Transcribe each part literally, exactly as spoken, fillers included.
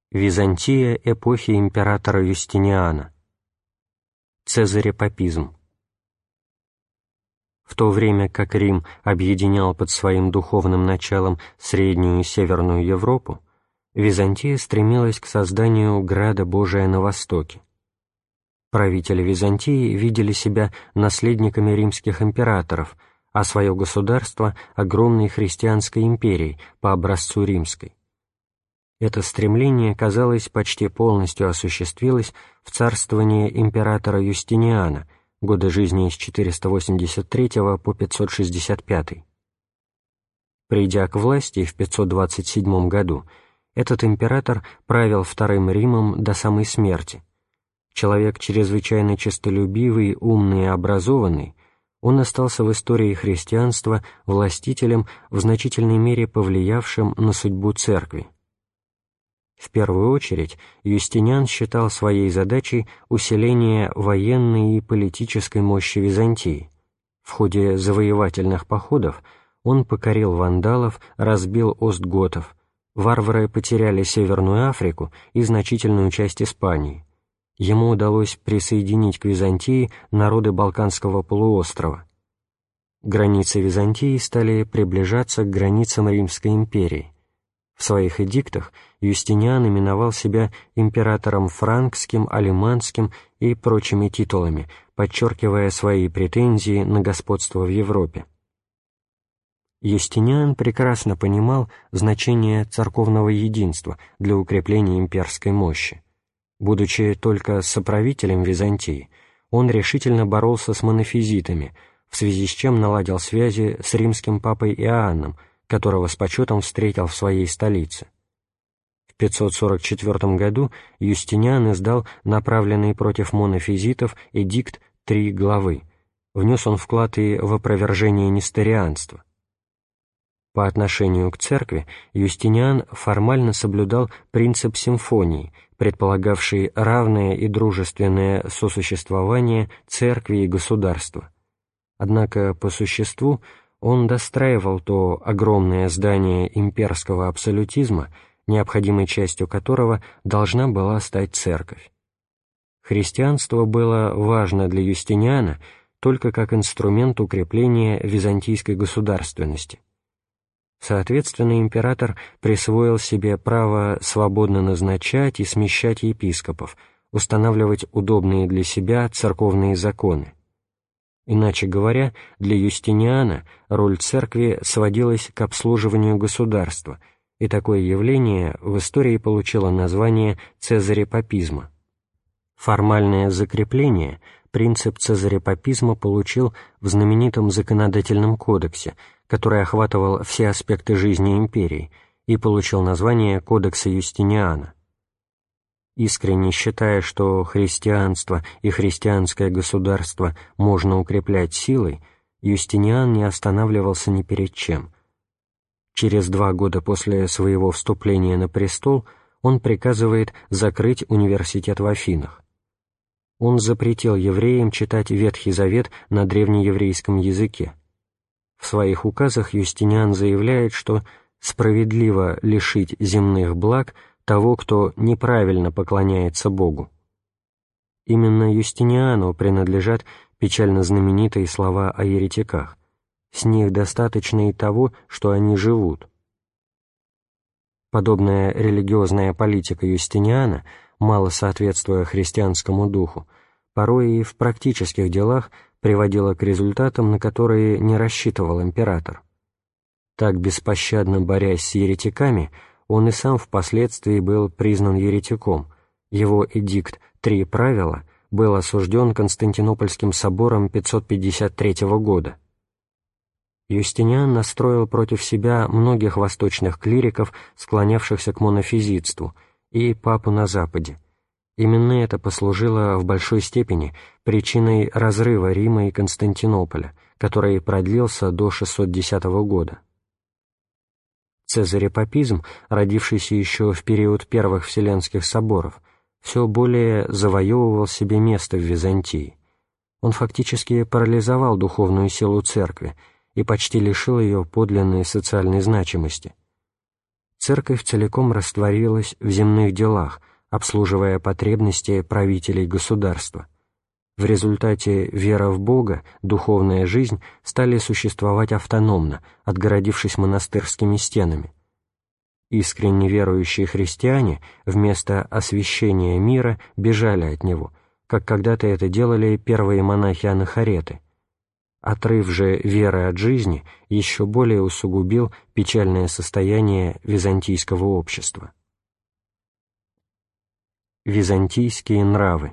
Византия эпохи императора Юстиниана. Цезарепапизм. В то время как Рим объединял под своим духовным началом Среднюю и Северную Европу, Византия стремилась к созданию Града Божия на Востоке. Правители Византии видели себя наследниками римских императоров, а свое государство — огромной христианской империей по образцу римской. Это стремление, казалось, почти полностью осуществилось в царствовании императора Юстиниана, годы жизни с четыреста восемьдесят третьего по пятьсот шестьдесят пятый. Придя к власти в пятьсот двадцать седьмом году, этот император правил Вторым Римом до самой смерти. Человек чрезвычайно честолюбивый, умный и образованный, он остался в истории христианства властителем, в значительной мере повлиявшим на судьбу церкви. В первую очередь, Юстиниан считал своей задачей усиление военной и политической мощи Византии. В ходе завоевательных походов он покорил вандалов, разбил остготов, варвары потеряли Северную Африку и значительную часть Испании. Ему удалось присоединить к Византии народы Балканского полуострова. Границы Византии стали приближаться к границам Римской империи. В своих эдиктах Юстиниан именовал себя императором франкским, алеманским и прочими титулами, подчеркивая свои претензии на господство в Европе. Юстиниан прекрасно понимал значение церковного единства для укрепления имперской мощи. Будучи только соправителем Византии, он решительно боролся с монофизитами, в связи с чем наладил связи с римским папой Иоанном, которого с почетом встретил в своей столице. В пятьсот сорок четвёртом году Юстиниан издал направленный против монофизитов эдикт «Три главы». Внес он вклад и в опровержение несторианства. По отношению к церкви Юстиниан формально соблюдал принцип симфонии, предполагавший равное и дружественное сосуществование церкви и государства. Однако по существу он достраивал то огромное здание имперского абсолютизма, необходимой частью которого должна была стать церковь. Христианство было важно для Юстиниана только как инструмент укрепления византийской государственности. Соответственно, император присвоил себе право свободно назначать и смещать епископов, устанавливать удобные для себя церковные законы. Иначе говоря, для Юстиниана роль церкви сводилась к обслуживанию государства, и такое явление в истории получило название цезарепапизма. Формальное закрепление принцип цезарепапизма получил в знаменитом законодательном кодексе, который охватывал все аспекты жизни империи и получил название Кодекса Юстиниана. Искренне считая, что христианство и христианское государство можно укреплять силой, Юстиниан не останавливался ни перед чем. Через два года после своего вступления на престол он приказывает закрыть университет в Афинах. Он запретил евреям читать Ветхий Завет на древнееврейском языке. В своих указах Юстиниан заявляет, что справедливо лишить земных благ того, кто неправильно поклоняется Богу. Именно Юстиниану принадлежат печально знаменитые слова о еретиках: «С них достаточно и того, что они живут». Подобная религиозная политика Юстиниана, мало соответствуя христианскому духу, порой и в практических делах приводила к результатам, на которые не рассчитывал император. Так, беспощадно борясь с еретиками, он и сам впоследствии был признан еретиком. Его эдикт «Три правила» был осужден Константинопольским собором пятьсот пятьдесят третьего года. Юстиниан настроил против себя многих восточных клириков, склонявшихся к монофизитству, и папу на Западе. Именно это послужило в большой степени причиной разрыва Рима и Константинополя, который продлился до шестьсот десятого года. Цезарепапизм, родившийся еще в период первых Вселенских соборов, все более завоевывал себе место в Византии. Он фактически парализовал духовную силу церкви и почти лишил ее подлинной социальной значимости. церковь целиком растворилась в земных делах, обслуживая потребности правителей государства. В результате вера в Бога, духовная жизнь стали существовать автономно, отгородившись монастырскими стенами. Искренне верующие христиане вместо освящения мира бежали от него, как когда-то это делали первые монахи-анахареты. Отрыв же веры от жизни еще более усугубил печальное состояние византийского общества. Византийские нравы.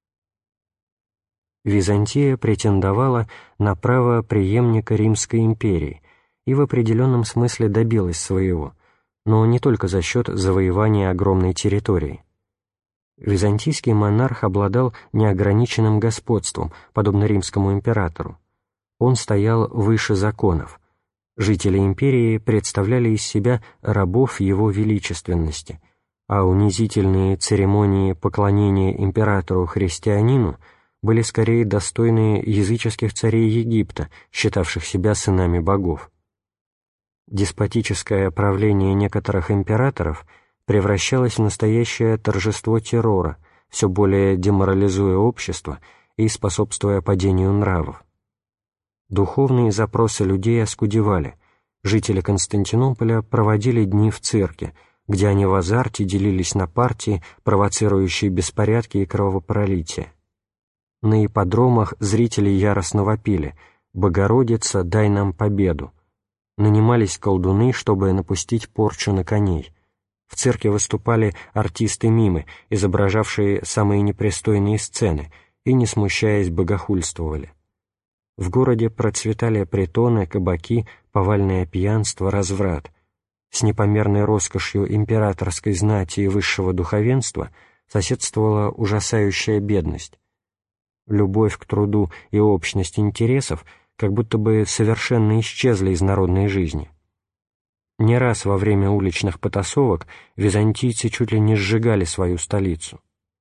Византия претендовала на право преемника Римской империи и в определенном смысле добилась своего, но не только за счет завоевания огромной территории. Византийский монарх обладал неограниченным господством, подобно римскому императору. Он стоял выше законов. Жители империи представляли из себя рабов его величественности, а унизительные церемонии поклонения императору-христианину были скорее достойны языческих царей Египта, считавших себя сынами богов. Деспотическое правление некоторых императоров превращалось в настоящее торжество террора, все более деморализуя общество и способствуя падению нравов. Духовные запросы людей оскудевали. Жители Константинополя проводили дни в цирке, где они в азарте делились на партии, провоцирующие беспорядки и кровопролитие. На ипподромах зрители яростно вопили: «Богородица, дай нам победу!» Нанимались колдуны, чтобы напустить порчу на коней. В цирке выступали артисты-мимы, изображавшие самые непристойные сцены, и, не смущаясь, богохульствовали. В городе процветали притоны, кабаки, повальное пьянство, разврат. С непомерной роскошью императорской знати и высшего духовенства соседствовала ужасающая бедность. Любовь к труду и общность интересов как будто бы совершенно исчезли из народной жизни. Не раз во время уличных потасовок византийцы чуть ли не сжигали свою столицу.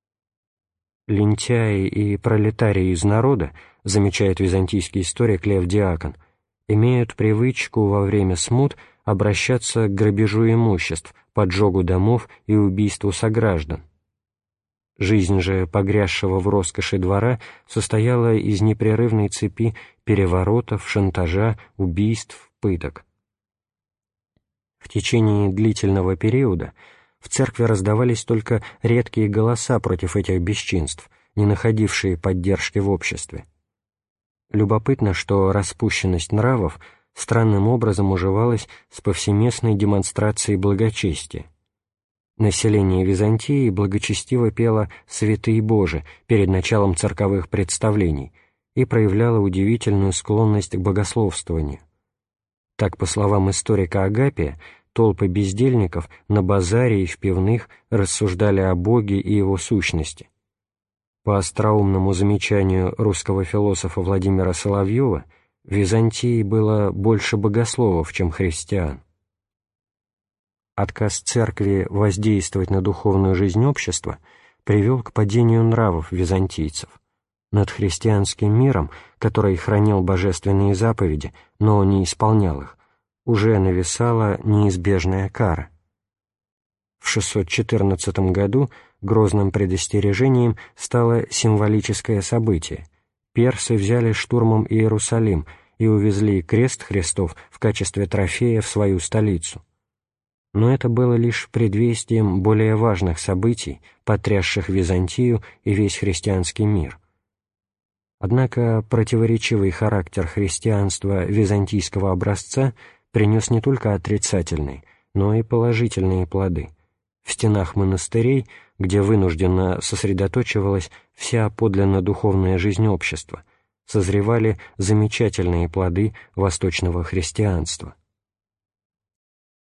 Лентяи и пролетарии из народа, замечает византийский историк Лев Диакон, имеют привычку во время смут обращаться к грабежу имуществ, поджогу домов и убийству сограждан. Жизнь же погрязшего в роскоши двора состояла из непрерывной цепи переворотов, шантажа, убийств, пыток. В течение длительного периода в церкви раздавались только редкие голоса против этих бесчинств, не находившие поддержки в обществе. Любопытно, что распущенность нравов странным образом уживалась с повсеместной демонстрацией благочестия. Население Византии благочестиво пело «Святые Божи» перед началом цирковых представлений и проявляло удивительную склонность к богословствованию. Так, по словам историка Агапия, толпы бездельников на базаре и в пивных рассуждали о Боге и Его сущности. По остроумному замечанию русского философа Владимира Соловьева, в Византии было больше богословов, чем христиан. Отказ церкви воздействовать на духовную жизнь общества привел к падению нравов византийцев. Над христианским миром, который хранил божественные заповеди, но не исполнял их, уже нависала неизбежная кара. В шестьсот четырнадцатом году грозным предостережением стало символическое событие. Персы взяли штурмом Иерусалим и увезли крест Христов в качестве трофея в свою столицу. Но это было лишь предвестием более важных событий, потрясших Византию и весь христианский мир. Однако противоречивый характер христианства византийского образца принес не только отрицательные, но и положительные плоды. В стенах монастырей, где вынужденно сосредоточивалась вся подлинно духовная жизнь общества, созревали замечательные плоды восточного христианства.